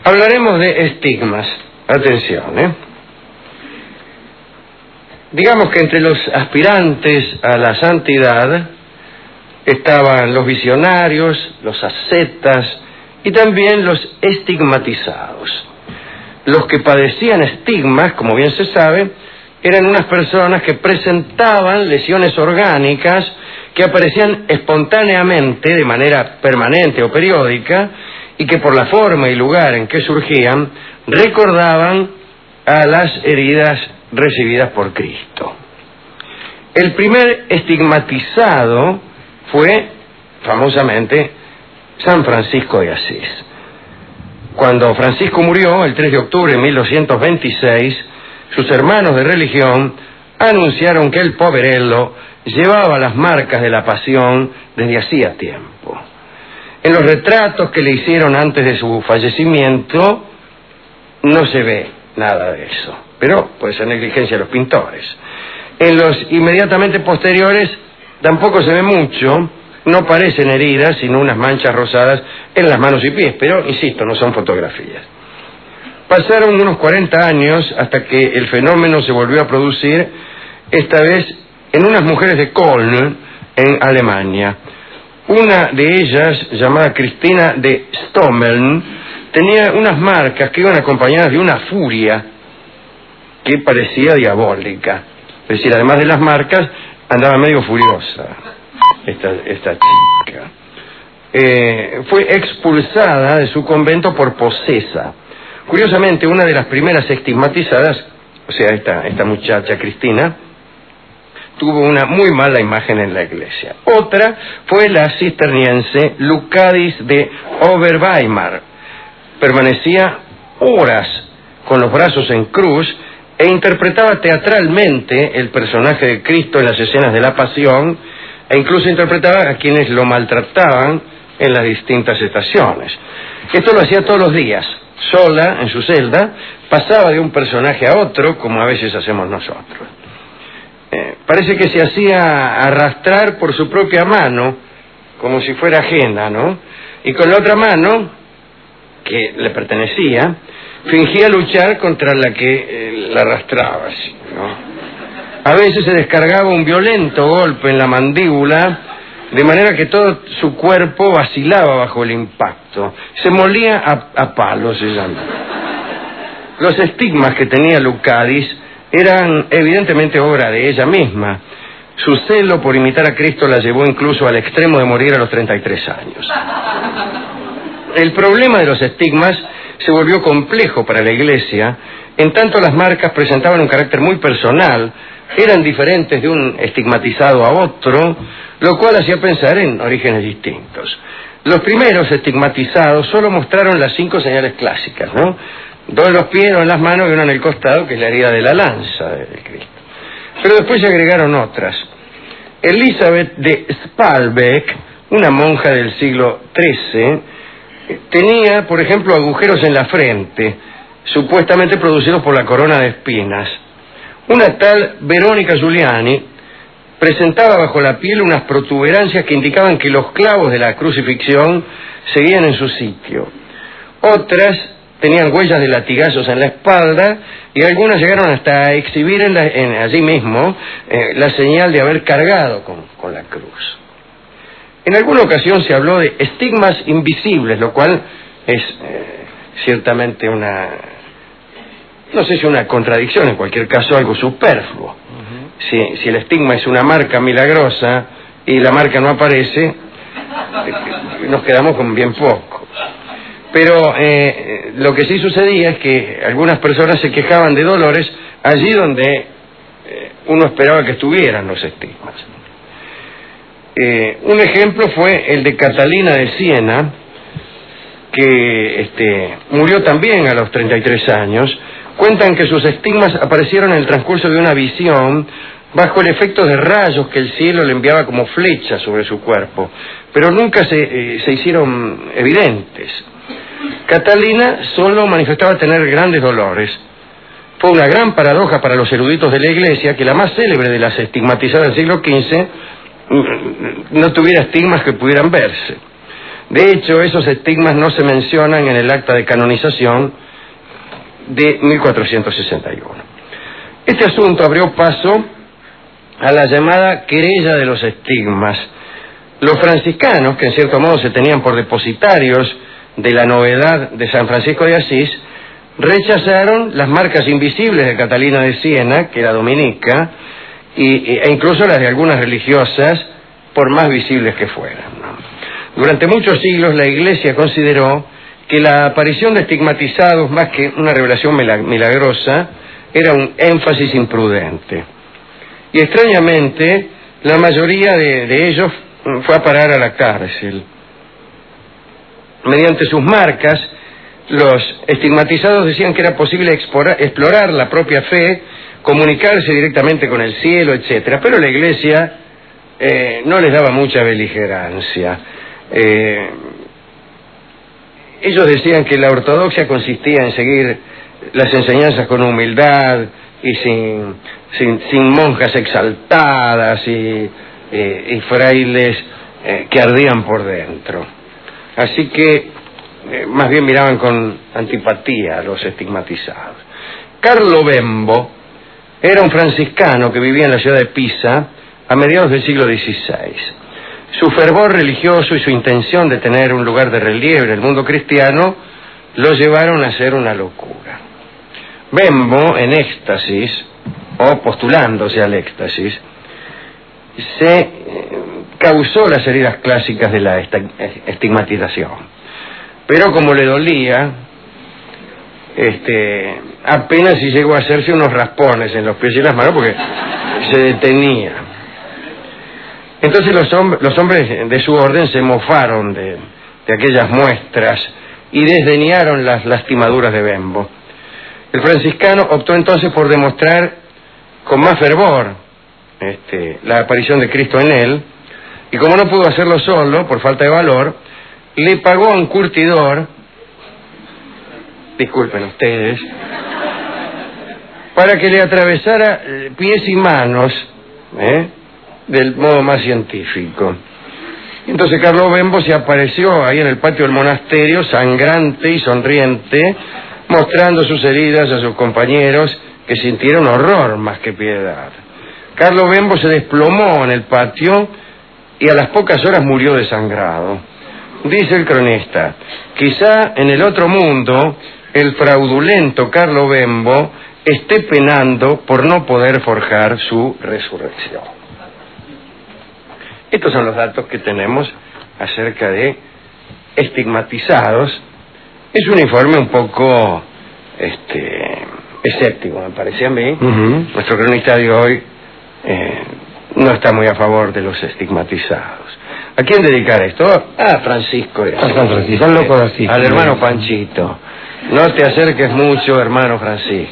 Hablaremos de estigmas. Atención, Digamos que entre los aspirantes a la santidad estaban los visionarios, los ascetas y también los estigmatizados. Los que padecían estigmas, como bien se sabe, eran unas personas que presentaban lesiones orgánicas que aparecían espontáneamente, de manera permanente o periódica, y que por la forma y lugar en que surgían, recordaban a las heridas recibidas por Cristo. El primer estigmatizado fue, famosamente, San Francisco de Asís. Cuando Francisco murió, el 3 de octubre de 1226, sus hermanos de religión anunciaron que el poverello llevaba las marcas de la pasión desde hacía tiempo. En los retratos que le hicieron antes de su fallecimiento no se ve nada de eso, pero puede ser negligencia de los pintores. En los inmediatamente posteriores tampoco se ve mucho, no parecen heridas, sino unas manchas rosadas en las manos y pies, pero, insisto, no son fotografías. Pasaron unos 40 años hasta que el fenómeno se volvió a producir, esta vez en unas mujeres de Köln, en Alemania. Una de ellas, llamada Cristina de Stommeln, tenía unas marcas que iban acompañadas de una furia que parecía diabólica. Es decir, además de las marcas, andaba medio furiosa esta chica. Fue expulsada de su convento por posesa. Curiosamente, una de las primeras estigmatizadas, o sea, esta muchacha Cristina, tuvo una muy mala imagen en la iglesia. Otra fue la cisterciense Lucadis de Oberweimar. Permanecía horas con los brazos en cruz e interpretaba teatralmente el personaje de Cristo en las escenas de la pasión, e incluso interpretaba a quienes lo maltrataban en las distintas estaciones. Esto lo hacía todos los días, sola, en su celda, pasaba de un personaje a otro, como a veces hacemos nosotros. Parece que se hacía arrastrar por su propia mano, como si fuera ajena, ¿no? Y con la otra mano, que le pertenecía, fingía luchar contra la que la arrastraba, así, ¿no? A veces se descargaba un violento golpe en la mandíbula, de manera que todo su cuerpo vacilaba bajo el impacto. Se molía a palos, se llama. Los estigmas que tenía Lucadis eran evidentemente obra de ella misma. Su celo por imitar a Cristo la llevó incluso al extremo de morir a los 33 años. El problema de los estigmas se volvió complejo para la Iglesia, en tanto las marcas presentaban un carácter muy personal, eran diferentes de un estigmatizado a otro, lo cual hacía pensar en orígenes distintos. Los primeros estigmatizados solo mostraron las 5 señales clásicas, ¿no? 2 en los pies, 2 en las manos y 1 en el costado, que es la herida de la lanza de Cristo. Pero después se agregaron otras. Elizabeth de Spalbeck, una monja del siglo XIII, tenía, por ejemplo, agujeros en la frente, supuestamente producidos por la corona de espinas. Una tal Verónica Giuliani presentaba bajo la piel unas protuberancias que indicaban que los clavos de la crucifixión seguían en su sitio. Otras tenían huellas de latigazos en la espalda y algunas llegaron hasta exhibir allí mismo la señal de haber cargado con la cruz. En alguna ocasión se habló de estigmas invisibles, lo cual es ciertamente no sé si una contradicción, en cualquier caso algo superfluo. Si el estigma es una marca milagrosa y la marca no aparece, nos quedamos con bien poco. Pero lo que sí sucedía es que algunas personas se quejaban de dolores allí donde uno esperaba que estuvieran los estigmas. Un ejemplo fue el de Catalina de Siena, que murió también a los 33 años. Cuentan que sus estigmas aparecieron en el transcurso de una visión bajo el efecto de rayos que el cielo le enviaba como flechas sobre su cuerpo, pero nunca se hicieron evidentes. Catalina solo manifestaba tener grandes dolores. Fue una gran paradoja para los eruditos de la Iglesia que la más célebre de las estigmatizadas del siglo XV no tuviera estigmas que pudieran verse. De hecho, esos estigmas no se mencionan en el acta de canonización de 1461. Este asunto abrió paso a la llamada querella de los estigmas. Los franciscanos, que en cierto modo se tenían por depositarios de la novedad de San Francisco de Asís, rechazaron las marcas invisibles de Catalina de Siena, que era dominica, e incluso las de algunas religiosas, por más visibles que fueran, ¿no? Durante muchos siglos la Iglesia consideró que la aparición de estigmatizados, más que una revelación milagrosa, era un énfasis imprudente. Y extrañamente, la mayoría de ellos fue a parar a la cárcel. Mediante sus marcas, los estigmatizados decían que era posible explorar la propia fe, comunicarse directamente con el cielo, etcétera. Pero la Iglesia no les daba mucha beligerancia. Ellos decían que la ortodoxia consistía en seguir las enseñanzas con humildad y sin monjas exaltadas y frailes que ardían por dentro. Así que más bien miraban con antipatía a los estigmatizados. Carlo Bembo era un franciscano que vivía en la ciudad de Pisa a mediados del siglo XVI. Su fervor religioso y su intención de tener un lugar de relieve en el mundo cristiano lo llevaron a hacer una locura. Bembo, en éxtasis, o postulándose al éxtasis, se causó las heridas clásicas de la estigmatización. Pero como le dolía, apenas si llegó a hacerse unos raspones en los pies y las manos porque se detenía. Entonces los hombres de su orden se mofaron de aquellas muestras y desdeñaron las lastimaduras de Bembo. El franciscano optó entonces por demostrar con más fervor la aparición de Cristo en él, y como no pudo hacerlo solo, por falta de valor, le pagó a un curtidor, disculpen ustedes, para que le atravesara pies y manos, del modo más científico. Entonces Carlo Bembo se apareció ahí en el patio del monasterio, sangrante y sonriente, mostrando sus heridas a sus compañeros, que sintieron horror más que piedad. Carlo Bembo se desplomó en el patio y a las pocas horas murió desangrado. Dice el cronista: quizá en el otro mundo el fraudulento Carlo Bembo esté penando por no poder forjar su resurrección. Estos son los datos que tenemos acerca de estigmatizados. Es un informe un poco escéptico, me parece a mí. Nuestro cronista de hoy no está muy a favor de los estigmatizados. ¿A quién dedicar esto? A Francisco. San loco de Asís. Al hermano Panchito. No te acerques mucho, hermano Francisco.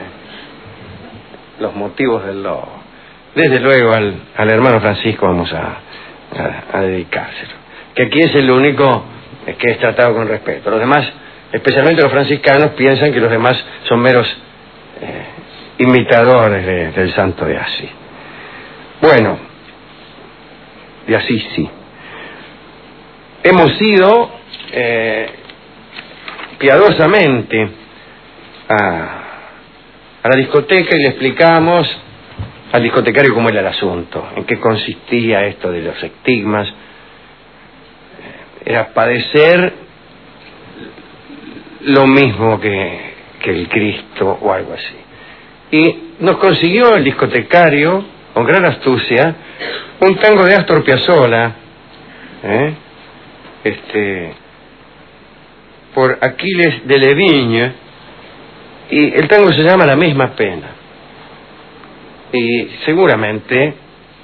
Los motivos del lobo. Desde luego al hermano Francisco vamos a dedicárselo. Que aquí es el único que es tratado con respeto. Los demás, especialmente los franciscanos, piensan que los demás son meros imitadores del santo de Asís. Bueno, de Asís sí. Hemos ido piadosamente a la discoteca y le explicamos al discotecario cómo era el asunto, en qué consistía esto de los estigmas. Era padecer lo mismo que el Cristo o algo así. Y nos consiguió el discotecario, con gran astucia, un tango de Astor Piazzolla, por Aquiles de Levigne, y el tango se llama La misma pena. Y seguramente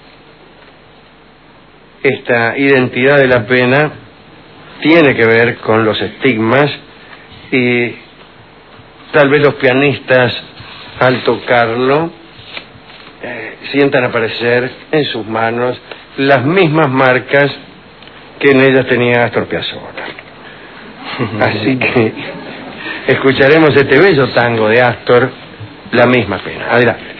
esta identidad de la pena tiene que ver con los estigmas, y tal vez los pianistas al tocarlo sientan aparecer en sus manos las mismas marcas que en ellas tenía Astor Piazzolla. Así que escucharemos este bello tango de Astor, La misma pena. Adelante.